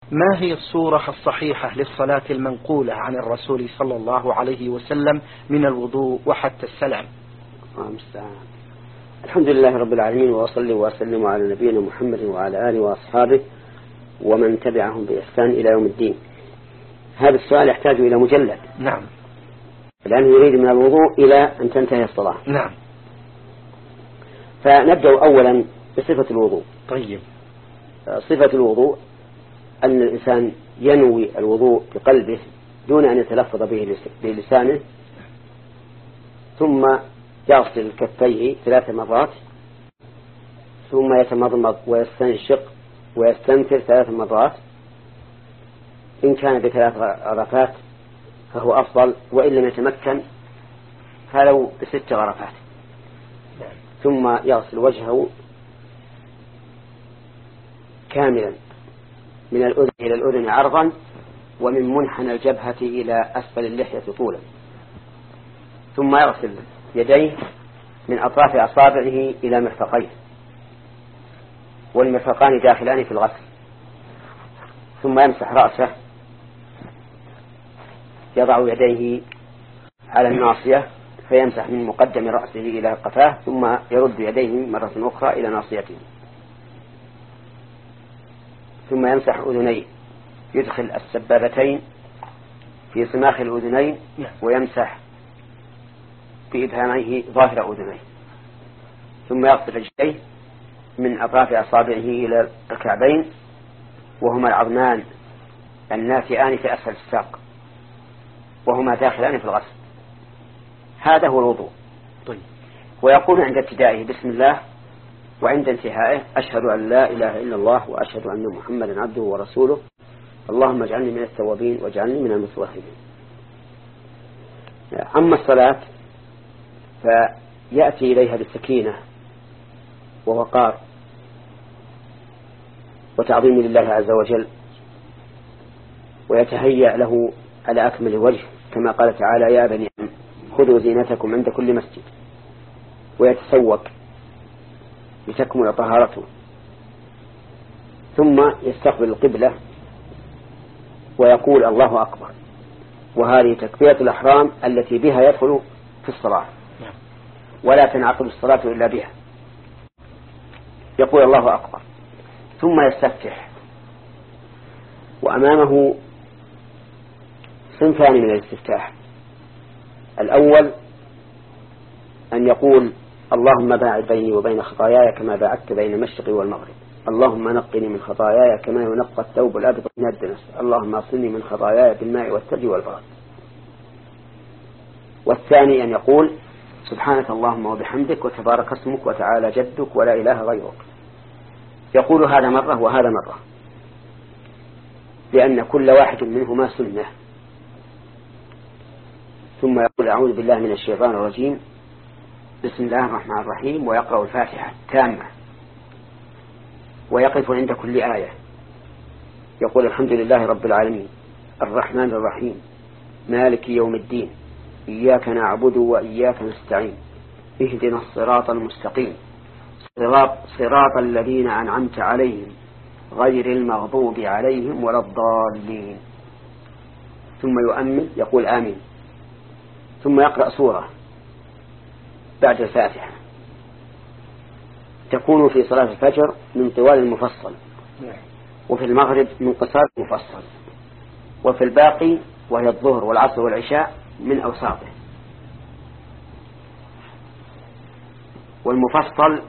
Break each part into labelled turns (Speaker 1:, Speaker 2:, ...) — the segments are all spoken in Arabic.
Speaker 1: ما هي الصورة الصحيحة للصلاة المنقولة عن الرسول صلى الله عليه وسلم من الوضوء وحتى السلام؟
Speaker 2: الحمد لله رب العالمين، وأصلي وأسلم على نبينا محمد وعلى آله وأصحابه ومن تبعهم بإحسان إلى يوم الدين. هذا السؤال يحتاج إلى مجلد.
Speaker 1: نعم.
Speaker 2: لأنه يريد من الوضوء إلى أن تنتهي الصلاة.
Speaker 1: نعم.
Speaker 2: فنبدأ أولا بصفة الوضوء.
Speaker 1: طيب.
Speaker 2: صفة الوضوء أن الإنسان ينوي الوضوء بقلبه دون أن يتلفظ به بلسانه، ثم يغسل كفيه 3 مرات، ثم يتمضمض ويستنشق ويستنثر 3 مرات. إن كان ب3 غرفات فهو أفضل، وإن لم يتمكن فلو ب6 غرفات. ثم يغسل وجهه كاملا من الأذن إلى الأذن عرضا، ومن منحنى الجبهة إلى أسفل اللحية طولا. ثم يغسل يديه من أطراف أصابعه إلى مرفقيه، والمرفقان داخلان في الغسل. ثم يمسح رأسه، يضع يديه على الناصية فيمسح من مقدم رأسه إلى قفاه، ثم يرد يديه مرة أخرى إلى ناصيته. ثم يمسح أذنيه، يدخل السبابتين في صماخ الأذنين ويمسح بإبهاميه ظاهر أذنيه. ثم يغسل رجليه من أطراف أصابعه إلى الكعبين، وهما العظمان الناتئان في أسفل الساق، وهما داخلان في الغسل. هذا هو الوضوء.
Speaker 1: طيب.
Speaker 2: ويقول عند ابتدائه بسم الله، وعند انتهائه أشهد أن لا إله إلا الله وأشهد أن محمدا عبده ورسوله، اللهم اجعلني من التوابين واجعلني من المتوهمين. أما الصلاة فيأتي إليها بالسكينة ووقار وتعظيم لله عز وجل، ويتهيأ له على أكمل وجه، كما قال تعالى يا بني خذوا زينتكم عند كل مسجد، ويتسوق لتكمل طهارته. ثم يستقبل القبلة ويقول الله أكبر، وهذه تكبيرة الأحرام التي بها يدخل في الصلاة، ولا تنعقد الصلاة إلا بها. يقول الله أكبر ثم يستفتح، وأمامه صنفان من الاستفتاح. الأول أن يقول اللهم باعد بيني وبين خطاياي كما باعدت بين المشرق والمغرب، اللهم نقني من خطاياي كما ينقى الثوب الأبيض من الدنس، اللهم اغسلني من خطاياي بالماء والثلج والبرد. والثاني أن يقول سبحانك اللهم وبحمدك وتبارك اسمك وتعالى جدك ولا إله غيرك. يقول هذا مرة وهذا مرة، لأن كل واحد منهما سنة. ثم يقول أعوذ بالله من الشيطان الرجيم، بسم الله الرحمن الرحيم، ويقرأ الفاتحة تامة، ويقف عند كل آية يقول الحمد لله رب العالمين الرحمن الرحيم مالك يوم الدين إياك نعبد وإياك نستعين اهدنا الصراط المستقيم صراط الذين أنعمت عليهم غير المغضوب عليهم ولا الضالين. ثم يؤمن يقول آمين، ثم يقرأ سورة بعد الفاتحة تكون في صلاة الفجر من طوال المفصل، وفي المغرب من قصار المفصل، وفي الباقي وهي الظهر والعصر والعشاء من أوساطه. والمفصل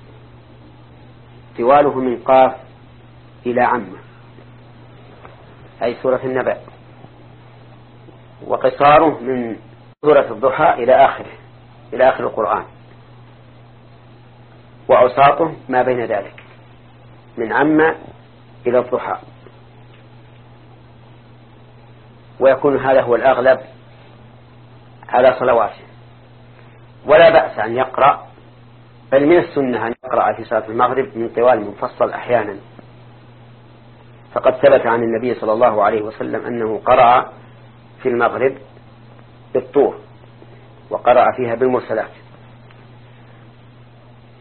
Speaker 2: طواله من قاف إلى عمة أي سورة النبأ، وقصاره من سورة الضحى إلى آخر القرآن، وأوساطه ما بين ذلك من عمة إلى الضحى. ويكون هذا هو الأغلب على صلواته. ولا بأس أن يقرأ، بل من السنة أن يقرأ في صلاة المغرب من طوال المفصل أحيانا، فقد ثبت عن النبي صلى الله عليه وسلم أنه قرأ في المغرب بالطور وقرأ فيها بالمرسلات.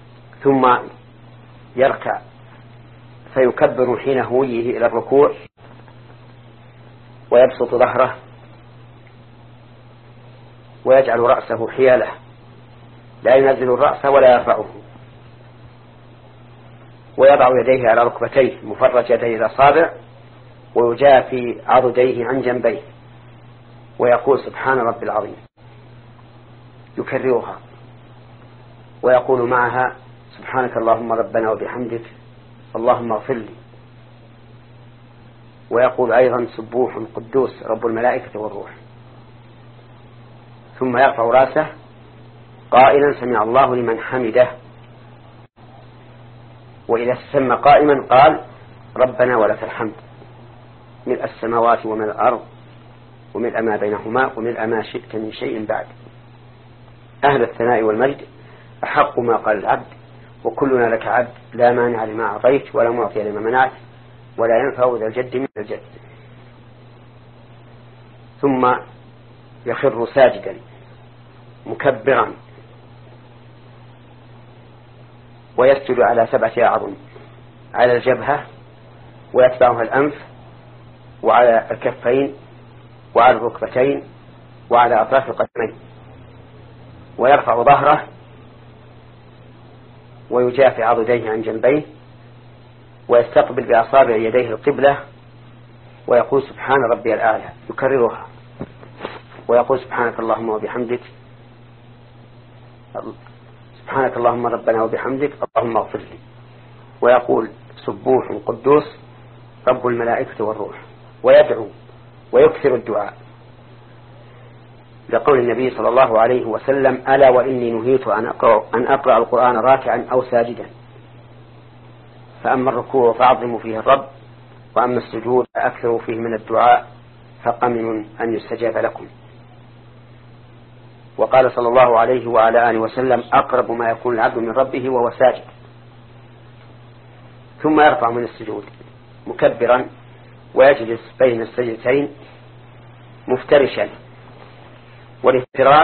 Speaker 2: ثم يركع فيكبر حين هويه إلى الركوع ويبسط ظهره ويجعل رأسه حياله، لا ينزل الرأس ولا يرفعه، ويضع يديه على ركبتيه مفرج يديه الأصابع، ويجافي عضديه عن جنبيه، ويقول سبحان ربي العظيم، يكررها، ويقول معها سبحانك اللهم ربنا وبحمدك اللهم اغفر لي، ويقول أيضا سبوح قدوس رب الملائكة والروح. ثم يرفع رأسه قائلا سمع الله لمن حمده، وإذا سمى قائما قال ربنا ولك الحمد ملء السماوات وملء الأرض وملء ما بينهما وملء ما شئت من شيء بعد. أهل الثناء والمجد أحق ما قال العبد، وكلنا لك عبد، لا مانع لما أعطيت ولا معطي لما منعت ولا ينفع ذا الجد من الجد. ثم يخر ساجدا مكبرا، ويسجد على 7 أعظم، على الجبهة ويتبعها الأنف وعلى الكفين وعلى الركبتين وعلى أطراف القدمين، ويرفع ظهره ويجافي عضديه عن جنبيه، ويستقبل بأصابع يديه القبلة، ويقول سبحان ربي الأعلى، يكررها، ويقول سبحانك اللهم وبحمدك سبحانك اللهم ربنا وبحمدك اللهم اغفر لي، ويقول سبوح قدوس رب الملائكة والروح، ويدعو ويكثر الدعاء، لقول النبي صلى الله عليه وسلم ألا وإني نهيت أن أقرأ القرآن راكعا أو ساجدا، فأما الركوع فأعظموا فيه الرب، وأما السجود فأكثروا فيه من الدعاء فقمن أن يستجاب لكم. وقال صلى الله عليه وعلى آله وسلم أقرب ما يكون العبد من ربه وهو ساجد. ثم يرفع من السجود مكبرا، ويجلس بين السجدتين مفترشا، والافتراش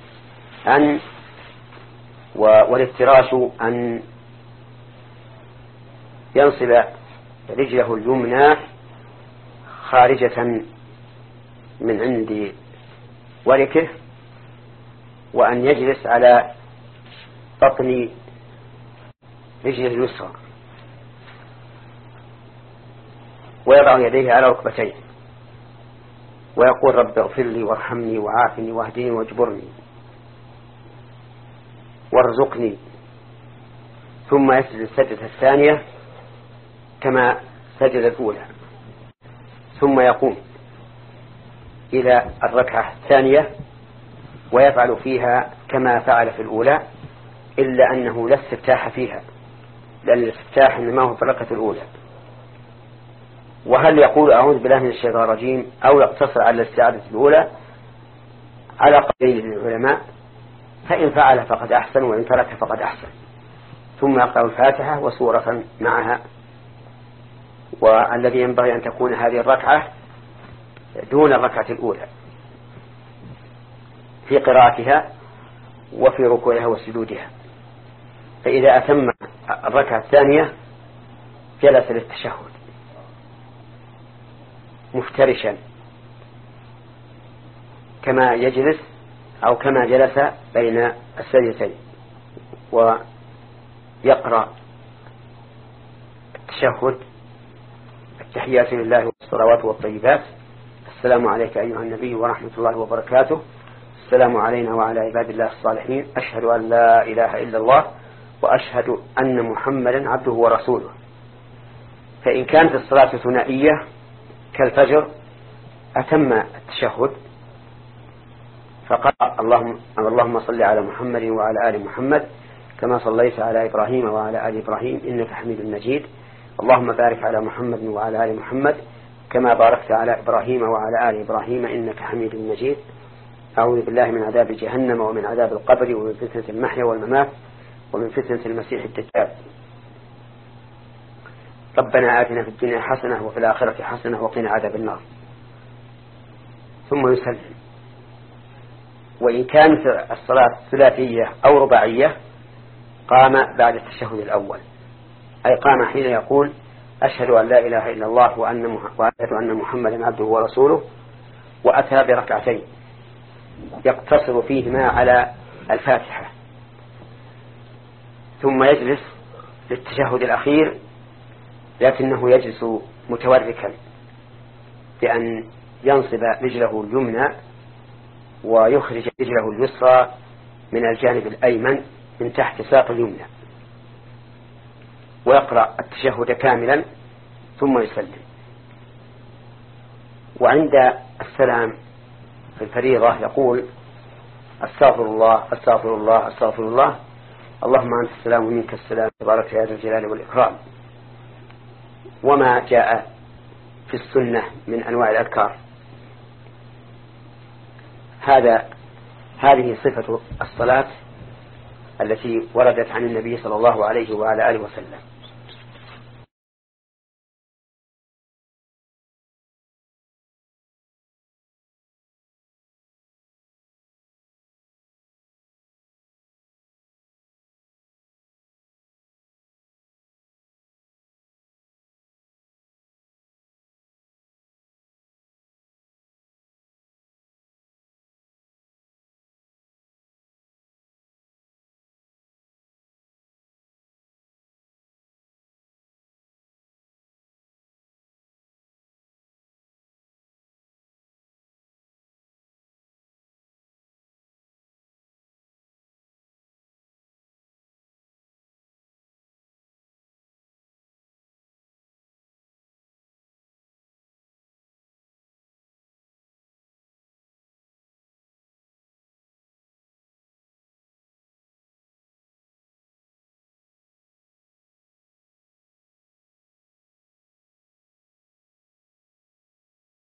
Speaker 2: أن ينصب رجله اليمنى خارجة من عند وركه، وأن يجلس على بطن رجله اليسرى، ويضع يديه على ركبتيه، ويقول رب اغفر لي وارحمني وعافني واهدني واجبرني وارزقني. ثم يسجد السجدة الثانية كما سجد الأولى، ثم يقوم إلى الركعة الثانية ويفعل فيها كما فعل في الأولى، إلا أنه لا استفتاح فيها، لأن الاستفتاح إنما هو في الركعة الأولى. وهل يقول أعوذ بالله من الشيطان الرجيم أو يقتصر على الاستعاذة الأولى؟ على قولين للعلماء، فإن فعل فقد أحسن، وإن ترك فقد أحسن. ثم يقرأ الفاتحة وسورة معها. والذي ينبغي أن تكون هذه الركعة دون الركعة الأولى في قراءتها وفي ركوعها وسجودها. فإذا أتم الركعة الثانية جلس للتشهد مفترشا كما يجلس أو كما جلس بين السجدتين، ويقرأ التشهد التحيات لله والصلوات والطيبات، السلام عليك أيها النبي ورحمة الله وبركاته، السلام علينا وعلى عباد الله الصالحين، أشهد أن لا إله إلا الله وأشهد أن محمدا عبده ورسوله. فإن كانت الصلاة ثنائية كالفجر أتم التشهد فقال اللهم صل على محمد وعلى آل محمد كما صليت على إبراهيم وعلى آل إبراهيم إنك حميد مجيد، اللهم بارك على محمد وعلى آل محمد كما باركت على إبراهيم وعلى آل إبراهيم إنك حميد مجيد، أعوذ بالله من عذاب جهنم ومن عذاب القبر ومن فتنة المحيا والممات ومن فتنة المسيح الدجال، ربنا آتنا في الدنيا حسنة وفي الآخرة حسنة وقنا عذاب النار. ثم يسلم. وإن كانت الصلاة ثلاثية أو رباعية قام بعد التشهد الأول، أي قام حين يقول أشهد أن لا إله إلا الله وأشهد أن محمدا عبده ورسوله، وأتى بركعتين يقتصر فيهما على الفاتحة، ثم يجلس للتشهد الأخير، لكنه يجلس متوركا بأن ينصب رجله اليمنى ويخرج رجله اليسرى من الجانب الأيمن من تحت ساق اليمنى، ويقرأ التشهد كاملا ثم يسلم. وعند السلام في الفريضة يقول: استغفر الله استغفر الله استغفر الله، اللهم أنت السلام ومنك السلام تبارك يا ذا الجلال والإكرام. وما جاء في السنة من أنواع الأذكار. هذه صفة الصلاة التي وردت عن النبي صلى الله عليه وعلى آله وسلم.